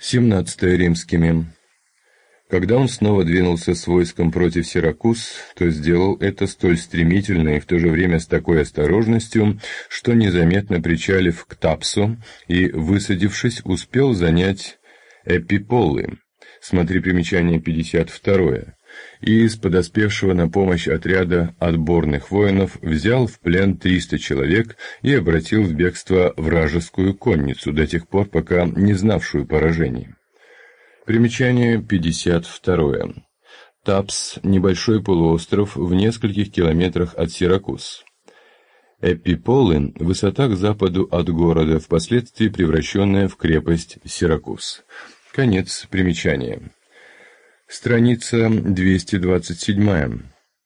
17 римскими. Когда он снова двинулся с войском против Сиракуз, то сделал это столь стремительно и в то же время с такой осторожностью, что, незаметно причалив к Тапсу и высадившись, успел занять Эпиполы. Смотри примечание 52. И из подоспевшего на помощь отряда отборных воинов взял в плен 300 человек и обратил в бегство вражескую конницу, до тех пор, пока не знавшую поражений. Примечание 52. Тапс – небольшой полуостров в нескольких километрах от Сиракуз. Эпиполы – высота к западу от города, впоследствии превращенная в крепость Сиракуз. Конец примечания. Страница 227.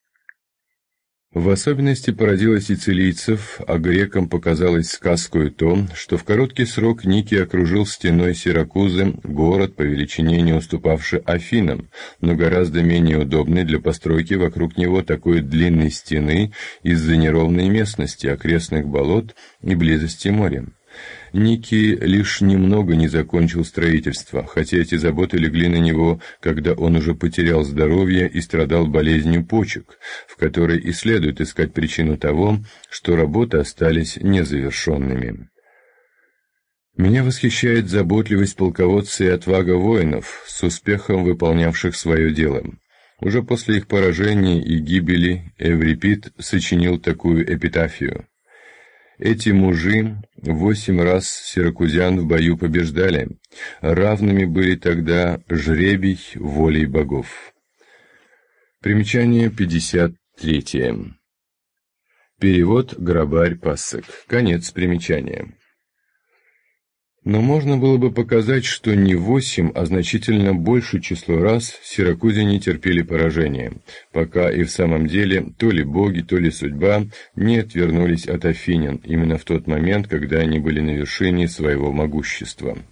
В особенности поразило сицилийцев, а грекам показалось сказкою то, что в короткий срок Никий окружил стеной Сиракузы, город по величине не уступавший Афинам, но гораздо менее удобный для постройки вокруг него такой длинной стены из-за неровной местности, окрестных болот и близости моря. Никий лишь немного не закончил строительство, хотя эти заботы легли на него, когда он уже потерял здоровье и страдал болезнью почек, в которой и следует искать причину того, что работы остались незавершенными. Меня восхищает заботливость полководца и отвага воинов, с успехом выполнявших свое дело. Уже после их поражения и гибели Эврипид сочинил такую эпитафию. Эти мужи 8 раз сиракузян в бою побеждали, равными были тогда жребий волей богов. Примечание 53. Перевод Грабарь Пассек. Конец примечания. Но можно было бы показать, что не 8, а значительно большее число раз сиракузяне терпели поражение, пока и в самом деле то ли боги, то ли судьба не отвернулись от афинян именно в тот момент, когда они были на вершине своего могущества.